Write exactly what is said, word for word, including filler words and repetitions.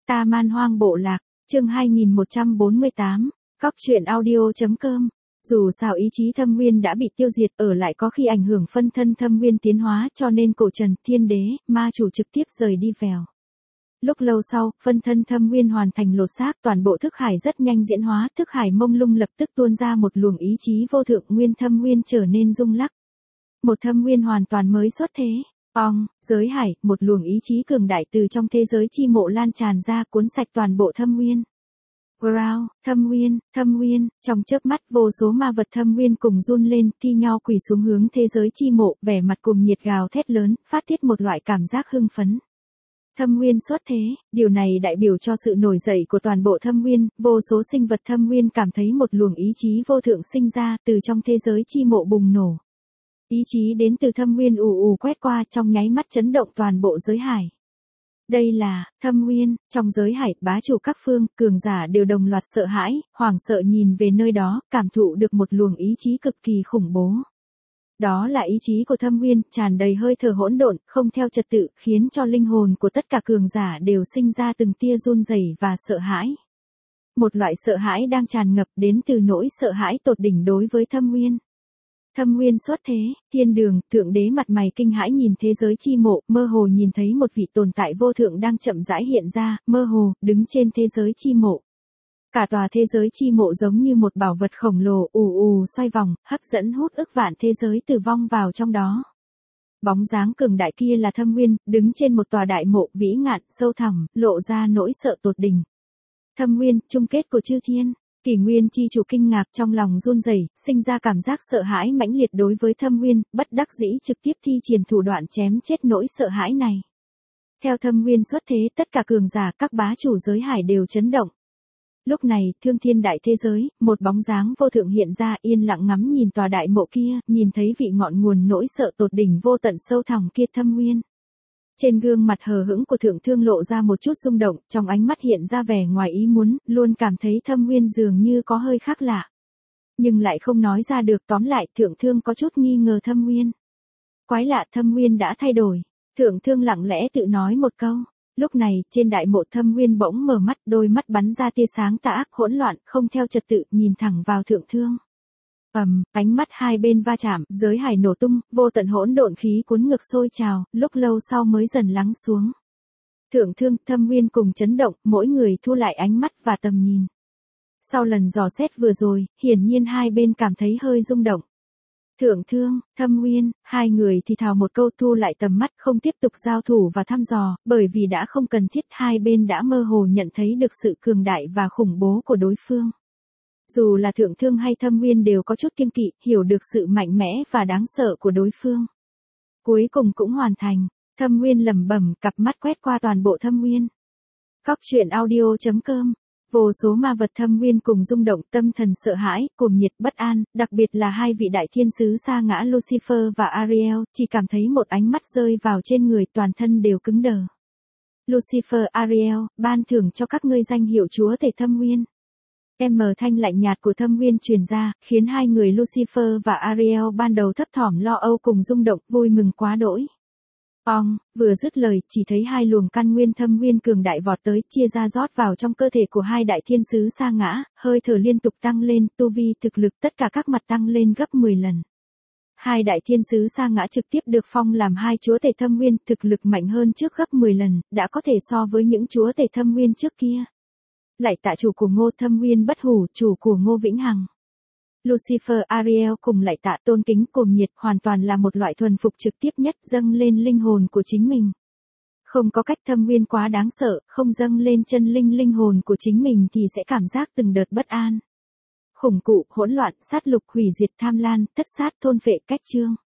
Ta Man Hoang Bộ Lạc, chương hai nghìn một trăm bốn mươi tám, Cóc truyện audio.com. Dù sao ý chí Thâm Nguyên đã bị tiêu diệt, ở lại có khi ảnh hưởng phân thân Thâm Nguyên tiến hóa, cho nên cổ Trần Thiên Đế, ma chủ trực tiếp rời đi vèo. Lúc lâu sau, phân thân Thâm Nguyên hoàn thành lột xác, toàn bộ thức hải rất nhanh diễn hóa, thức hải mông lung lập tức tuôn ra một luồng ý chí vô thượng, nguyên Thâm Nguyên trở nên rung lắc. Một Thâm Nguyên hoàn toàn mới xuất thế. Ong, giới hải, một luồng ý chí cường đại từ trong thế giới chi mộ lan tràn ra, cuốn sạch toàn bộ Thâm Nguyên. Growl, Thâm Nguyên, Thâm Nguyên, trong chớp mắt vô số ma vật Thâm Nguyên cùng run lên, thi nhau quỳ xuống hướng thế giới chi mộ, vẻ mặt cùng nhiệt gào thét lớn, phát tiết một loại cảm giác hưng phấn. Thâm Nguyên xuất thế, điều này đại biểu cho sự nổi dậy của toàn bộ Thâm Nguyên, vô số sinh vật Thâm Nguyên cảm thấy một luồng ý chí vô thượng sinh ra, từ trong thế giới chi mộ bùng nổ. Ý chí đến từ Thâm Nguyên ù ù quét qua, trong nháy mắt chấn động toàn bộ giới hải. Đây là Thâm Nguyên, trong giới hải, bá chủ các phương, cường giả đều đồng loạt sợ hãi, hoảng sợ nhìn về nơi đó, cảm thụ được một luồng ý chí cực kỳ khủng bố. Đó là ý chí của Thâm Nguyên, tràn đầy hơi thở hỗn độn, không theo trật tự, khiến cho linh hồn của tất cả cường giả đều sinh ra từng tia run rẩy và sợ hãi. Một loại sợ hãi đang tràn ngập đến từ nỗi sợ hãi tột đỉnh đối với Thâm Nguyên. Thâm Nguyên xuất thế, thiên đường, thượng đế mặt mày kinh hãi nhìn thế giới chi mộ, mơ hồ nhìn thấy một vị tồn tại vô thượng đang chậm rãi hiện ra, mơ hồ, đứng trên thế giới chi mộ. Cả tòa thế giới chi mộ giống như một bảo vật khổng lồ ù ù xoay vòng, hấp dẫn hút ức vạn thế giới tử vong vào trong đó. Bóng dáng cường đại kia là Thâm Nguyên, đứng trên một tòa đại mộ vĩ ngạn, sâu thẳm, lộ ra nỗi sợ tột đỉnh. Thâm Nguyên, chung kết của chư thiên. Kỷ Nguyên chi chủ kinh ngạc, trong lòng run rẩy, sinh ra cảm giác sợ hãi mãnh liệt đối với Thâm Nguyên, bất đắc dĩ trực tiếp thi triển thủ đoạn chém chết nỗi sợ hãi này. Theo Thâm Nguyên xuất thế, tất cả cường giả, các bá chủ giới hải đều chấn động. Lúc này, thương thiên đại thế giới, một bóng dáng vô thượng hiện ra, yên lặng ngắm nhìn tòa đại mộ kia, nhìn thấy vị ngọn nguồn nỗi sợ tột đỉnh vô tận sâu thẳm kia Thâm Nguyên. Trên gương mặt hờ hững của thượng thương lộ ra một chút rung động, trong ánh mắt hiện ra vẻ ngoài ý muốn, luôn cảm thấy Thâm Nguyên dường như có hơi khác lạ. Nhưng lại không nói ra được, tóm lại thượng thương có chút nghi ngờ Thâm Nguyên. Quái lạ, Thâm Nguyên đã thay đổi. Thượng thương lặng lẽ tự nói một câu. Lúc này, trên đại mộ Thâm Nguyên bỗng mở mắt, đôi mắt bắn ra tia sáng tà ác hỗn loạn, không theo trật tự, nhìn thẳng vào thượng thương. Ầm, um, ánh mắt hai bên va chạm, giới hải nổ tung, vô tận hỗn độn khí cuốn ngược sôi trào, lúc lâu sau mới dần lắng xuống. Thượng thương, Thâm Nguyên cùng chấn động, mỗi người thu lại ánh mắt và tầm nhìn. Sau lần dò xét vừa rồi, hiển nhiên hai bên cảm thấy hơi rung động. Thượng thương, Thâm Nguyên, hai người thì thào một câu thu lại tầm mắt, không tiếp tục giao thủ và thăm dò, bởi vì đã không cần thiết, hai bên đã mơ hồ nhận thấy được sự cường đại và khủng bố của đối phương. Dù là thượng thương hay Thâm Nguyên đều có chút kiêng kỵ, hiểu được sự mạnh mẽ và đáng sợ của đối phương. Cuối cùng cũng hoàn thành, Thâm Nguyên lẩm bẩm, cặp mắt quét qua toàn bộ Thâm Nguyên. Cóc truyện audio.com. Vô số ma vật Thâm Nguyên cùng rung động, tâm thần sợ hãi, cuồng nhiệt, bất an, đặc biệt là hai vị đại thiên sứ sa ngã Lucifer và Ariel, chỉ cảm thấy một ánh mắt rơi vào trên người, toàn thân đều cứng đờ. Lucifer, Ariel, ban thưởng cho các ngươi danh hiệu chúa tể Thâm Nguyên. M thanh lạnh nhạt của Thâm Nguyên truyền ra, khiến hai người Lucifer và Ariel ban đầu thấp thỏm lo âu cùng rung động, vui mừng quá đỗi. Ong, vừa dứt lời, chỉ thấy hai luồng căn nguyên Thâm Nguyên cường đại vọt tới, chia ra rót vào trong cơ thể của hai đại thiên sứ sa ngã, hơi thở liên tục tăng lên, tu vi thực lực tất cả các mặt tăng lên gấp mười lần. Hai đại thiên sứ sa ngã trực tiếp được phong làm hai chúa tể Thâm Nguyên, thực lực mạnh hơn trước gấp mười lần, đã có thể so với những chúa tể Thâm Nguyên trước kia. Lạy tạ chủ của Ngô Thâm Nguyên bất hủ, chủ của Ngô Vĩnh Hằng. Lucifer, Ariel cùng lạy tạ tôn kính cuồng nhiệt, hoàn toàn là một loại thuần phục trực tiếp nhất, dâng lên linh hồn của chính mình. Không có cách, Thâm Nguyên quá đáng sợ, không dâng lên chân linh linh hồn của chính mình thì sẽ cảm giác từng đợt bất an. Khủng cụ, hỗn loạn, sát lục, hủy diệt, tham lam, thất sát, thôn phệ, cách chương.